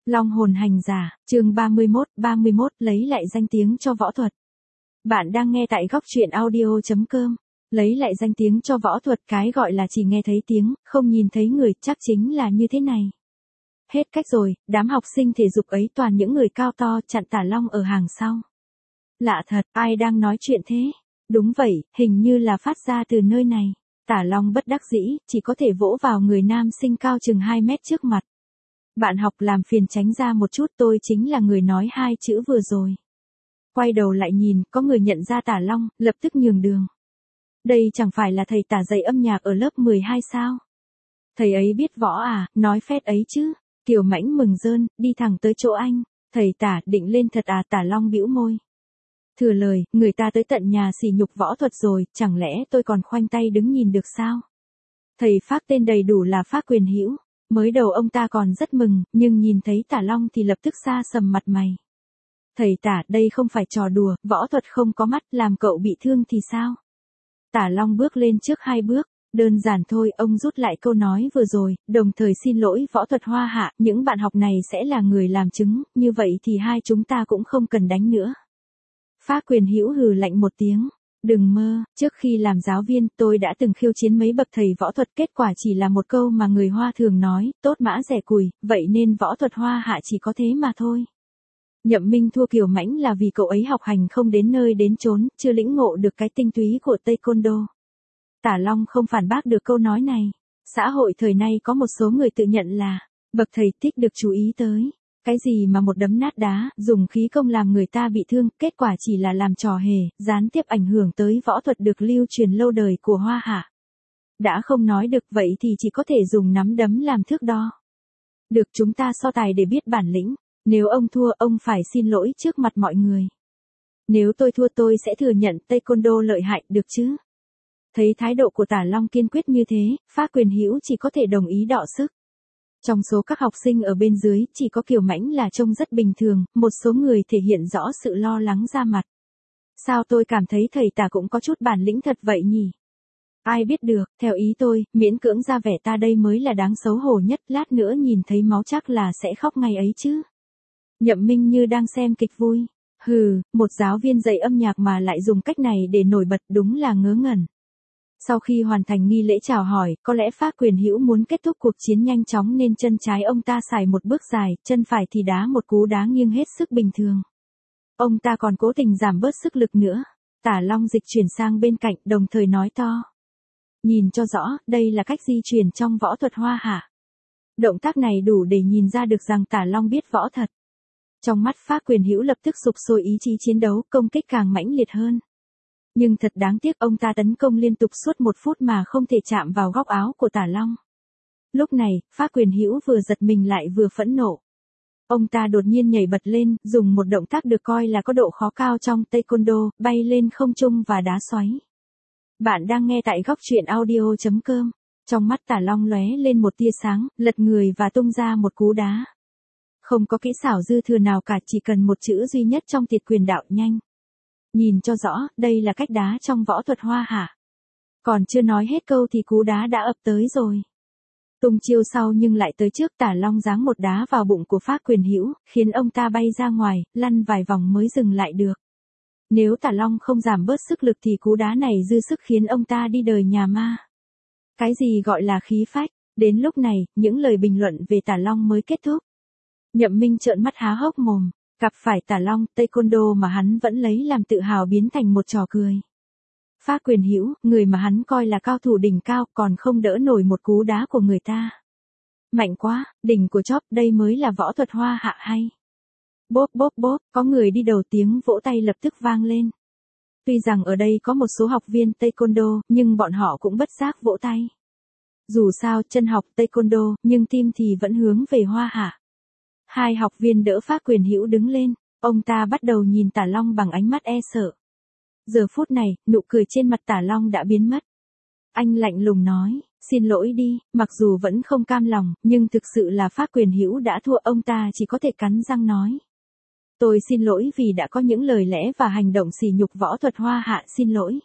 Long hồn hành giả, chương 31 lấy lại danh tiếng cho võ thuật. Bạn đang nghe tại góc truyện audio.com. Lấy lại danh tiếng cho võ thuật, cái gọi là chỉ nghe thấy tiếng, không nhìn thấy người, chắc chính là như thế này. Hết cách rồi, đám học sinh thể dục ấy toàn những người cao to chặn Tả Long ở hàng sau. Lạ thật, ai đang nói chuyện thế? Đúng vậy, hình như là phát ra từ nơi này. Tả Long bất đắc dĩ, chỉ có thể vỗ vào người nam sinh cao chừng 2 mét trước mặt. Bạn học làm phiền tránh ra một chút, tôi chính là người nói 2 chữ vừa rồi. Quay đầu lại nhìn, có người nhận ra Tả Long, lập tức nhường đường. Đây chẳng phải là thầy Tả dạy âm nhạc ở lớp 12 sao? Thầy ấy biết võ à, nói phét ấy chứ. Kiều Mãnh mừng rơn, đi thẳng tới chỗ anh. Thầy Tả, định lên thật à? Tả Long bĩu môi. Thừa lời, người ta tới tận nhà sỉ nhục võ thuật rồi, chẳng lẽ tôi còn khoanh tay đứng nhìn được sao? Thầy Phác tên đầy đủ là Phác Quyền Hữu. Mới đầu ông ta còn rất mừng, nhưng nhìn thấy Tả Long thì lập tức xa sầm mặt mày. Thầy Tả, đây không phải trò đùa, võ thuật không có mắt, làm cậu bị thương thì sao? Tả Long bước lên trước 2 bước, đơn giản thôi, ông rút lại câu nói vừa rồi, đồng thời xin lỗi võ thuật Hoa Hạ, những bạn học này sẽ là người làm chứng, như vậy thì hai chúng ta cũng không cần đánh nữa. Phác Quyền Hữu hừ lạnh một tiếng. Đừng mơ, trước khi làm giáo viên tôi đã từng khiêu chiến mấy bậc thầy võ thuật, kết quả chỉ là một câu mà người Hoa thường nói, tốt mã rẻ cùi, vậy nên võ thuật Hoa Hạ chỉ có thế mà thôi. Nhậm Minh thua Kiều Mãnh là vì cậu ấy học hành không đến nơi đến chốn, chưa lĩnh ngộ được cái tinh túy của Taekwondo. Tả Long không phản bác được câu nói này. Xã hội thời nay có một số người tự nhận là bậc thầy thích được chú ý tới. Cái gì mà một đấm nát đá, dùng khí công làm người ta bị thương, kết quả chỉ là làm trò hề, gián tiếp ảnh hưởng tới võ thuật được lưu truyền lâu đời của Hoa Hạ. Đã không nói được vậy thì chỉ có thể dùng nắm đấm làm thước đo. Được, chúng ta so tài để biết bản lĩnh. Nếu ông thua, ông phải xin lỗi trước mặt mọi người. Nếu tôi thua, tôi sẽ thừa nhận Taekwondo lợi hại, được chứ? Thấy thái độ của Tả Long kiên quyết như thế, Phác Quyền Hữu chỉ có thể đồng ý đọ sức. Trong số các học sinh ở bên dưới, chỉ có Kiều Mãnh là trông rất bình thường, một số người thể hiện rõ sự lo lắng ra mặt. Sao tôi cảm thấy thầy Tả cũng có chút bản lĩnh thật vậy nhỉ? Ai biết được, theo ý tôi, miễn cưỡng ra vẻ ta đây mới là đáng xấu hổ nhất, lát nữa nhìn thấy máu chắc là sẽ khóc ngay ấy chứ. Nhậm Minh như đang xem kịch vui. Hừ, một giáo viên dạy âm nhạc mà lại dùng cách này để nổi bật, đúng là ngớ ngẩn. Sau khi hoàn thành nghi lễ chào hỏi, có lẽ Phác Quyền Hữu muốn kết thúc cuộc chiến nhanh chóng nên chân trái ông ta xài một bước dài, chân phải thì đá một cú đá nghiêng hết sức bình thường. Ông ta còn cố tình giảm bớt sức lực nữa. Tả Long dịch chuyển sang bên cạnh, đồng thời nói to. Nhìn cho rõ, đây là cách di chuyển trong võ thuật Hoa Hạ. Động tác này đủ để nhìn ra được rằng Tả Long biết võ thật. Trong mắt Phác Quyền Hữu lập tức sục sôi ý chí chiến đấu, công kích càng mãnh liệt hơn. Nhưng thật đáng tiếc, ông ta tấn công liên tục suốt 1 phút mà không thể chạm vào góc áo của Tả Long. Lúc này, Phác Quyền Hữu vừa giật mình lại vừa phẫn nộ. Ông ta đột nhiên nhảy bật lên, dùng một động tác được coi là có độ khó cao trong Taekwondo, bay lên không trung và đá xoáy. Bạn đang nghe tại góc truyện audio.com. Trong mắt Tả Long lóe lên một tia sáng, lật người và tung ra một cú đá. Không có kỹ xảo dư thừa nào cả, chỉ cần một chữ duy nhất trong Tiệt Quyền Đạo: nhanh. Nhìn cho rõ, đây là cách đá trong võ thuật Hoa Hạ. Còn chưa nói hết câu thì cú đá đã ập tới rồi. Tung chiêu sau nhưng lại tới trước, Tả Long giáng một đá vào bụng của Phác Quyền Hữu, khiến ông ta bay ra ngoài, lăn vài vòng mới dừng lại được. Nếu Tả Long không giảm bớt sức lực thì cú đá này dư sức khiến ông ta đi đời nhà ma. Cái gì gọi là khí phách? Đến lúc này, những lời bình luận về Tả Long mới kết thúc. Nhậm Minh trợn mắt há hốc mồm. Gặp phải Tả Long, Taekwondo mà hắn vẫn lấy làm tự hào biến thành một trò cười. Phác Quyền Hữu, người mà hắn coi là cao thủ đỉnh cao, còn không đỡ nổi một cú đá của người ta. Mạnh quá, đỉnh của chóp, đây mới là võ thuật Hoa Hạ hay. Bốp bốp bốp, có người đi đầu, tiếng vỗ tay lập tức vang lên. Tuy rằng ở đây có một số học viên Taekwondo, nhưng bọn họ cũng bất giác vỗ tay. Dù sao, chân học Taekwondo, nhưng tim thì vẫn hướng về Hoa Hạ. 2 học viên đỡ Phác Quyền Hữu đứng lên, ông ta bắt đầu nhìn Tả Long bằng ánh mắt e sợ. Giờ phút này, nụ cười trên mặt Tả Long đã biến mất. Anh lạnh lùng nói, xin lỗi đi, mặc dù vẫn không cam lòng, nhưng thực sự là Phác Quyền Hữu đã thua, ông ta chỉ có thể cắn răng nói. Tôi xin lỗi vì đã có những lời lẽ và hành động sỉ nhục võ thuật Hoa Hạ, xin lỗi.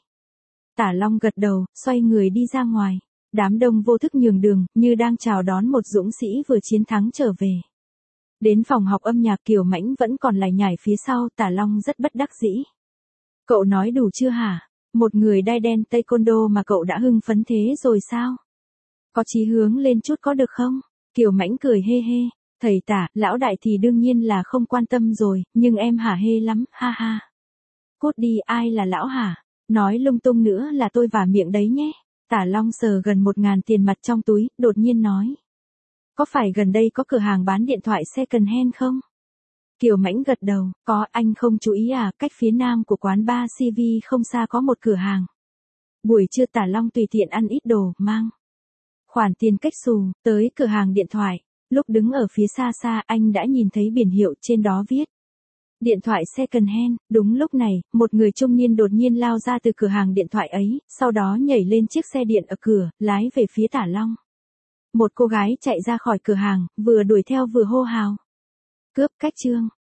Tả Long gật đầu, xoay người đi ra ngoài. Đám đông vô thức nhường đường, như đang chào đón một dũng sĩ vừa chiến thắng trở về. Đến phòng học âm nhạc Kiều Mãnh vẫn còn lải nhải phía sau, Tả Long rất bất đắc dĩ. Cậu nói đủ chưa hả? Một người đai đen taekwondo mà cậu đã hưng phấn thế rồi sao? Có chí hướng lên chút có được không? Kiều Mãnh cười hê hê. Thầy Tả, lão đại thì đương nhiên là không quan tâm rồi, nhưng em hả hê lắm, ha ha. Cút đi, ai là lão hả? Nói lung tung nữa là tôi vả miệng đấy nhé. Tả Long sờ gần 1.000 tiền mặt trong túi, đột nhiên nói. Có phải gần đây có cửa hàng bán điện thoại second hand không? Kiều Mãnh gật đầu, có, anh không chú ý à, cách phía nam của quán bar CV không xa có một cửa hàng. Buổi trưa Tả Long tùy tiện ăn ít đồ, mang khoản tiền cách xù, tới cửa hàng điện thoại. Lúc đứng ở phía xa xa anh đã nhìn thấy biển hiệu trên đó viết. Điện thoại second hand, đúng lúc này, một người trung niên đột nhiên lao ra từ cửa hàng điện thoại ấy, sau đó nhảy lên chiếc xe điện ở cửa, lái về phía Tả Long. Một cô gái chạy ra khỏi cửa hàng, vừa đuổi theo vừa hô hào. Cướp cách trương.